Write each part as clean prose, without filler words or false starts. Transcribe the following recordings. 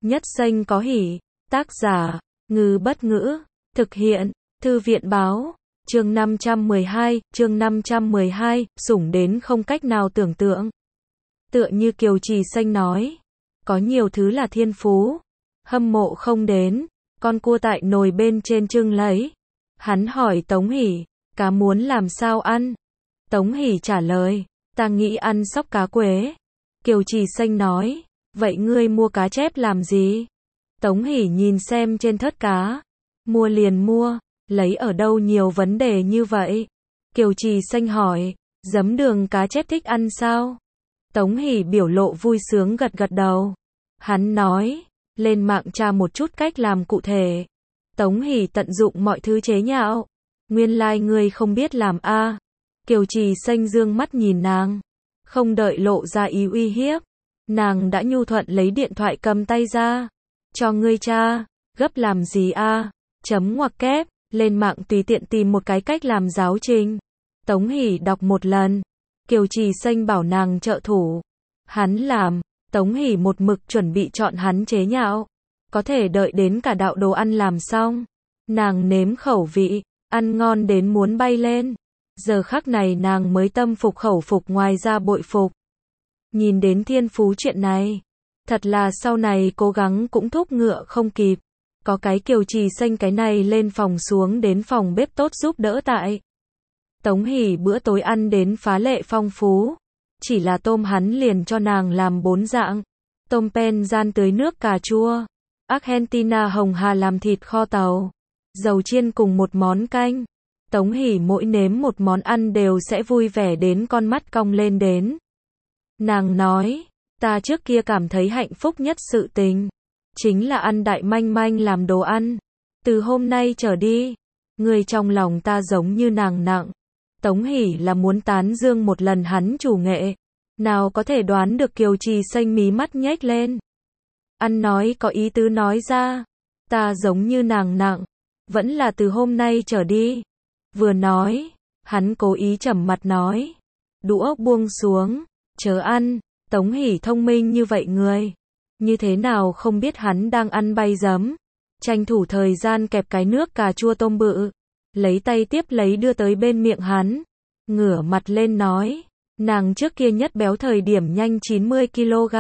Nhất xanh có hỉ. Tác giả, Ngư Bất Ngữ. Thực hiện, Thư viện Báo. Chương 512, sủng đến không cách nào tưởng tượng. Tựa như Kiều Trì Xanh nói, có nhiều thứ là thiên phú, hâm mộ không đến, con cua tại nồi bên trên trưng lấy. Hắn hỏi Tống Hỷ, cá muốn làm sao ăn? Tống Hỷ trả lời, ta nghĩ ăn sóc cá quế. Kiều Trì Xanh nói, vậy ngươi mua cá chép làm gì? Tống Hỷ nhìn xem trên thớt cá, mua liền mua, lấy ở đâu nhiều vấn đề như vậy? Kiều Trì Xanh hỏi, giấm đường cá chép thích ăn sao? Tống Hỷ biểu lộ vui sướng gật gật đầu. Hắn nói, lên mạng tra một chút cách làm cụ thể. Tống Hỷ tận dụng mọi thứ chế nhạo. Nguyên lai ngươi không biết làm a. Kiều Trì Xanh dương mắt nhìn nàng, không đợi lộ ra ý uy hiếp, nàng đã nhu thuận lấy điện thoại cầm tay ra. Cho ngươi tra, gấp làm gì a? Chấm ngoặc kép, lên mạng tùy tiện tìm một cái cách làm giáo trình. Tống Hỷ đọc một lần, Kiều Trì Xanh bảo nàng trợ thủ. Hắn làm, Tống Hỷ một mực chuẩn bị chọn hắn chế nhạo. Có thể đợi đến cả đạo đồ ăn làm xong, nàng nếm khẩu vị, ăn ngon đến muốn bay lên. Giờ khắc này nàng mới tâm phục khẩu phục, ngoài ra bội phục. Nhìn đến thiên phú chuyện này, thật là sau này cố gắng cũng thúc ngựa không kịp. Có cái Kiều Trì Xanh cái này lên phòng xuống đến phòng bếp tốt giúp đỡ tại. Tống Hỷ bữa tối ăn đến phá lệ phong phú. Chỉ là tôm hắn liền cho nàng làm 4 dạng. Tôm pen rán tưới nước cà chua. Argentina hồng hà làm thịt kho tàu. Dầu chiên cùng một món canh. Tống Hỷ mỗi nếm một món ăn đều sẽ vui vẻ đến con mắt cong lên đến. Nàng nói, ta trước kia cảm thấy hạnh phúc nhất sự tình chính là ăn đại manh manh làm đồ ăn. Từ hôm nay trở đi, người trong lòng ta giống như nàng nặng. Tống Hỷ là muốn tán dương một lần hắn chủ nghệ. Nào có thể đoán được Kiều Trì Xanh mí mắt nhếch lên. Ăn nói có ý tứ nói ra, ta giống như nàng nặng, vẫn là từ hôm nay trở đi. Vừa nói, hắn cố ý trầm mặt nói, đũa buông xuống, chớ ăn. Tống Hỷ thông minh như vậy người, như thế nào không biết hắn đang ăn bay giấm. Tranh thủ thời gian kẹp cái nước cà chua tôm bự, lấy tay tiếp lấy đưa tới bên miệng hắn, ngửa mặt lên nói, nàng trước kia nhất béo thời điểm nhanh 90 kg.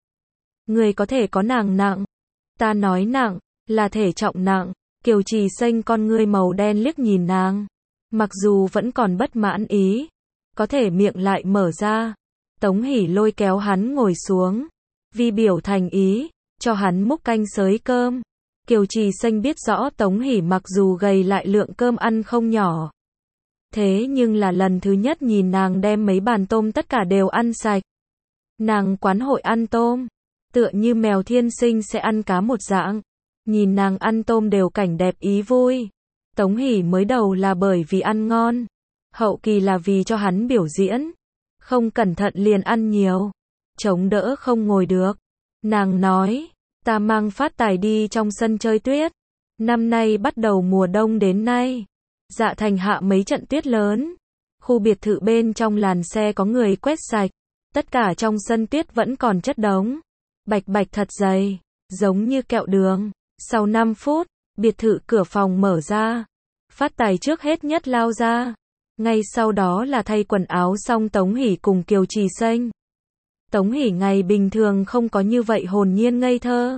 Người có thể có nàng nặng. Ta nói nặng, là thể trọng nặng. Kiều Trì Xanh con ngươi màu đen liếc nhìn nàng, mặc dù vẫn còn bất mãn ý, có thể miệng lại mở ra. Tống Hỷ lôi kéo hắn ngồi xuống, vi biểu thành ý, cho hắn múc canh xới cơm. Kiều Trì Xanh biết rõ Tống Hỷ mặc dù gầy lại lượng cơm ăn không nhỏ. Thế nhưng là lần thứ nhất nhìn nàng đem mấy bàn tôm tất cả đều ăn sạch. Nàng quán hội ăn tôm, tựa như mèo thiên sinh sẽ ăn cá một dạng. Nhìn nàng ăn tôm đều cảnh đẹp ý vui. Tống Hỷ mới đầu là bởi vì ăn ngon, hậu kỳ là vì cho hắn biểu diễn. Không cẩn thận liền ăn nhiều, chống đỡ không ngồi được. Nàng nói, ta mang Phát Tài đi trong sân chơi tuyết. Năm nay bắt đầu mùa đông đến nay, Dạ Thành hạ mấy trận tuyết lớn. Khu biệt thự bên trong làn xe có người quét sạch, tất cả trong sân tuyết vẫn còn chất đống, bạch bạch thật dày, giống như kẹo đường. Sau 5 phút, biệt thự cửa phòng mở ra. Phát Tài trước hết nhất lao ra. Ngay sau đó là thay quần áo xong Tống Hỷ cùng Kiều Trì Xanh. Tống Hỷ ngày bình thường không có như vậy hồn nhiên ngây thơ.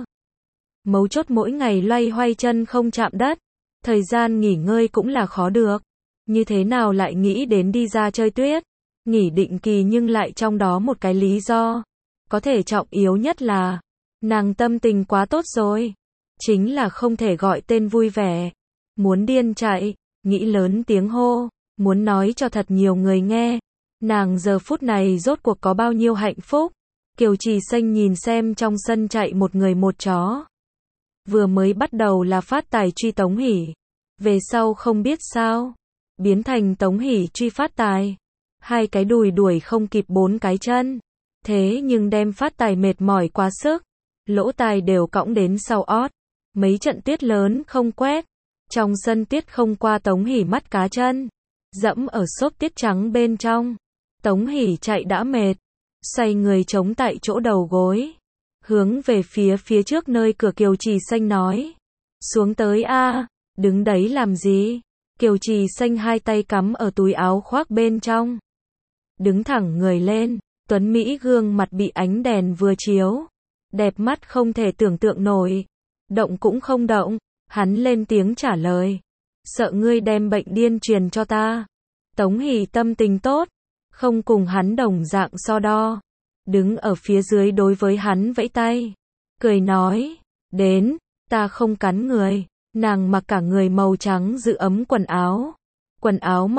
Mấu chốt mỗi ngày loay hoay chân không chạm đất. Thời gian nghỉ ngơi cũng là khó được. Như thế nào lại nghĩ đến đi ra chơi tuyết. Nghỉ định kỳ nhưng lại trong đó một cái lý do. Có thể trọng yếu nhất là, nàng tâm tình quá tốt rồi. Chính là không thể gọi tên vui vẻ. Muốn điên chạy, nghĩ lớn tiếng hô, muốn nói cho thật nhiều người nghe. Nàng giờ phút này rốt cuộc có bao nhiêu hạnh phúc. Kiều Trì Xanh nhìn xem trong sân chạy một người một chó. Vừa mới bắt đầu là Phát Tài truy Tống Hỷ, về sau không biết sao, biến thành Tống Hỷ truy Phát Tài. 2 cái đùi đuổi không kịp 4 cái chân. Thế nhưng đem Phát Tài mệt mỏi quá sức, lỗ tai đều cõng đến sau ót. Mấy trận tuyết lớn không quét, trong sân tuyết không qua Tống Hỷ mắt cá chân, dẫm ở xốp tuyết trắng bên trong. Tống Hỷ chạy đã mệt, xoay người chống tại chỗ đầu gối, hướng về phía trước nơi cửa Kiều Trì Xanh nói. Xuống tới a, đứng đấy làm gì? Kiều Trì Xanh hai tay cắm ở túi áo khoác bên trong. Đứng thẳng người lên, tuấn Mỹ gương mặt bị ánh đèn vừa chiếu. Đẹp mắt không thể tưởng tượng nổi. Động cũng không động, hắn lên tiếng trả lời. Sợ ngươi đem bệnh điên truyền cho ta. Tống Hỷ tâm tình tốt, không cùng hắn đồng dạng so đo. Đứng ở phía dưới đối với hắn vẫy tay. Cười nói, đến, ta không cắn người. Nàng mặc cả người màu trắng giữ ấm quần áo. Quần áo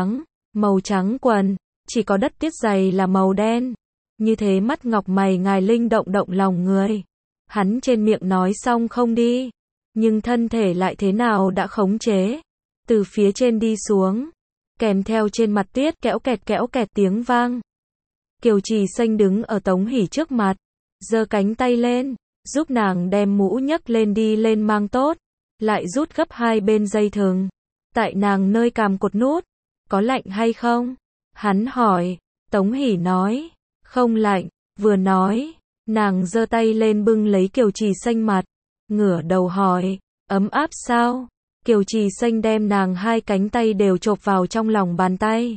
màu trắng quần, chỉ có đất tiết giày là màu đen. Như thế mắt ngọc mày ngài linh động lòng người. Hắn trên miệng nói xong không đi, nhưng thân thể lại thế nào đã khống chế. Từ phía trên đi xuống, kèm theo trên mặt tuyết kéo kẹt tiếng vang. Kiều Trì Xanh đứng ở Tống Hỷ trước mặt, giơ cánh tay lên, giúp nàng đem mũ nhấc lên đi lên mang tốt, lại rút gấp hai bên dây thừng. Tại nàng nơi càm cột nút, có lạnh hay không? Hắn hỏi, Tống Hỷ nói, không lạnh, vừa nói, nàng giơ tay lên bưng lấy Kiều Trì Xanh mặt, ngửa đầu hỏi, ấm áp sao? Kiều Trì Xanh đem nàng hai cánh tay đều chộp vào trong lòng bàn tay.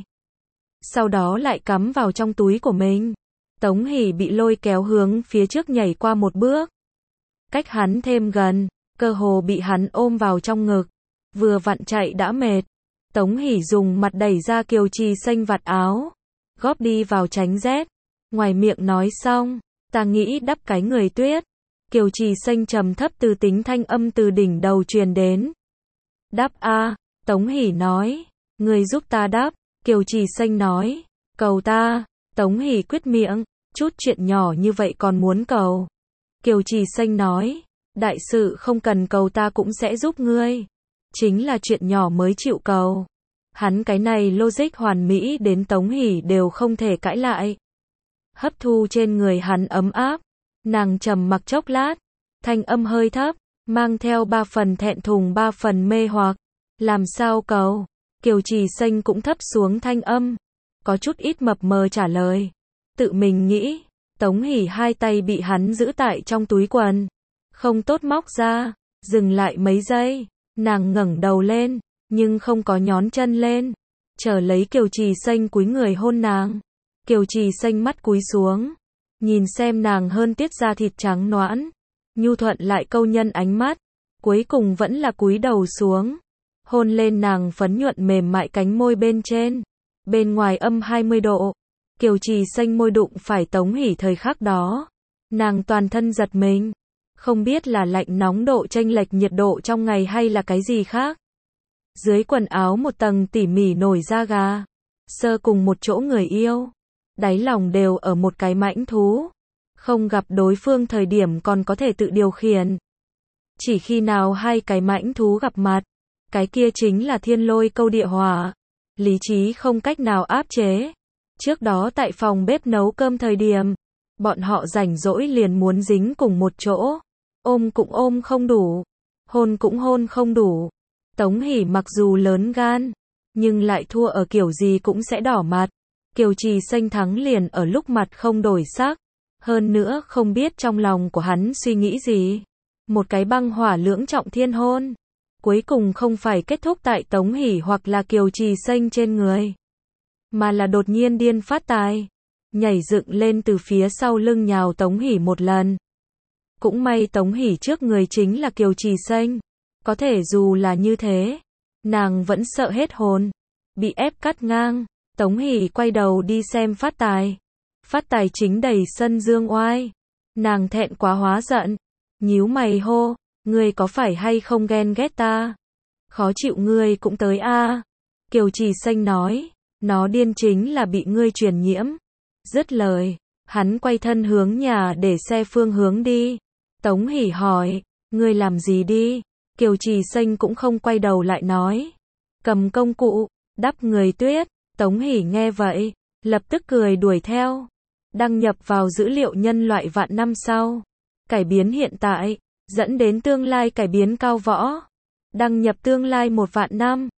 Sau đó lại cắm vào trong túi của mình. Tống Hỷ bị lôi kéo hướng phía trước nhảy qua một bước. Cách hắn thêm gần, cơ hồ bị hắn ôm vào trong ngực. Vừa vặn chạy đã mệt. Tống Hỷ dùng mặt đẩy ra Kiều Trì Xanh vạt áo. Góp đi vào tránh rét. Ngoài miệng nói xong, ta nghĩ đắp cái người tuyết. Kiều Trì Xanh trầm thấp từ tính thanh âm từ đỉnh đầu truyền đến. Đắp a, Tống Hỷ nói. Người giúp ta đắp. Kiều Trì Xanh nói. Cầu ta. Tống Hỷ quyết miệng. Chút chuyện nhỏ như vậy còn muốn cầu. Kiều Trì Xanh nói. Đại sự không cần cầu ta cũng sẽ giúp ngươi. Chính là chuyện nhỏ mới chịu cầu. Hắn cái này logic hoàn mỹ đến Tống Hỷ đều không thể cãi lại. Hấp thu trên người hắn ấm áp. Nàng trầm mặc chốc lát. Thanh âm hơi thấp. Mang theo 3 phần thẹn thùng 3 phần mê hoặc. Làm sao cầu? Kiều Trì Xanh cũng thấp xuống thanh âm. Có chút ít mập mờ trả lời. Tự mình nghĩ. Tống Hỷ hai tay bị hắn giữ tại trong túi quần. Không tốt móc ra. Dừng lại mấy giây. Nàng ngẩng đầu lên. Nhưng không có nhón chân lên. Chờ lấy Kiều Trì Xanh cúi người hôn nàng. Kiều Trì Xanh mắt cúi xuống. Nhìn xem nàng hơn tiết da thịt trắng nõn. Nhu thuận lại câu nhân ánh mắt. Cuối cùng vẫn là cúi đầu xuống. Hôn lên nàng phấn nhuận mềm mại cánh môi bên trên. Bên ngoài âm 20 độ. Kiều Trì Xanh môi đụng phải Tống Hỷ thời khắc đó. Nàng toàn thân giật mình. Không biết là lạnh nóng độ chênh lệch nhiệt độ trong ngày hay là cái gì khác. Dưới quần áo một tầng tỉ mỉ nổi da gà. Sơ cùng một chỗ người yêu. Đáy lòng đều ở một cái mãnh thú. Không gặp đối phương thời điểm còn có thể tự điều khiển. Chỉ khi nào hai cái mãnh thú gặp mặt. Cái kia chính là thiên lôi câu địa hỏa. Lý trí không cách nào áp chế. Trước đó tại phòng bếp nấu cơm thời điểm. Bọn họ rảnh rỗi liền muốn dính cùng một chỗ. Ôm cũng ôm không đủ. Hôn cũng hôn không đủ. Tống Hỷ mặc dù lớn gan. Nhưng lại thua ở kiểu gì cũng sẽ đỏ mặt. Kiều Trì Xanh thắng liền ở lúc mặt không đổi sắc. Hơn nữa không biết trong lòng của hắn suy nghĩ gì. Một cái băng hỏa lưỡng trọng thiên hôn. Cuối cùng không phải kết thúc tại Tống Hỷ hoặc là Kiều Trì Xanh trên người. Mà là đột nhiên điên phát tài. Nhảy dựng lên từ phía sau lưng nhào Tống Hỷ một lần. Cũng may Tống Hỷ trước người chính là Kiều Trì Xanh. Có thể dù là như thế. Nàng vẫn sợ hết hồn. Bị ép cắt ngang. Tống Hỷ quay đầu đi xem phát tài. Phát tài chính đầy sân dương oai. Nàng thẹn quá hóa giận. Nhíu mày hô. Ngươi có phải hay không ghen ghét ta? Khó chịu ngươi cũng tới a. Kiều Trì Xanh nói. Nó điên chính là bị ngươi truyền nhiễm. Dứt lời. Hắn quay thân hướng nhà để xe phương hướng đi. Tống Hỷ hỏi. Ngươi làm gì đi? Kiều Trì Xanh cũng không quay đầu lại nói. Cầm công cụ. Đắp người tuyết. Tống Hỷ nghe vậy. Lập tức cười đuổi theo. Đăng nhập vào dữ liệu nhân loại vạn năm sau. Cải biến hiện tại. Dẫn đến tương lai cải biến cao võ. Đăng nhập tương lai 1 vạn năm.